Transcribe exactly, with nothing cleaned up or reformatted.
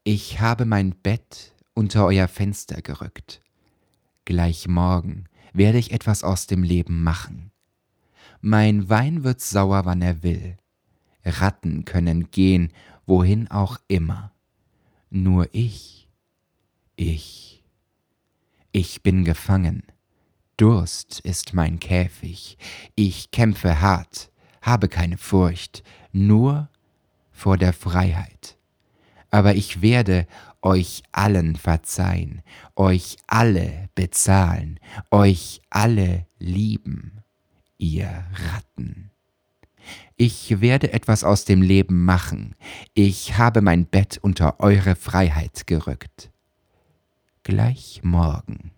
Ich habe mein Bett unter euer Fenster gerückt. Gleich morgen werde ich etwas aus dem Leben machen. Mein Wein wird sauer, wann er will. Ratten können gehen, wohin auch immer. Nur ich, ich, ich bin gefangen. Durst ist mein Käfig. Ich kämpfe hart, habe keine Furcht, nur vor der Freiheit. Aber ich werde euch allen verzeihen, euch alle bezahlen, euch alle lieben, ihr Ratten. Ich werde etwas aus dem Leben machen. Ich habe mein Bett unter eure Freiheit gerückt. Gleich morgen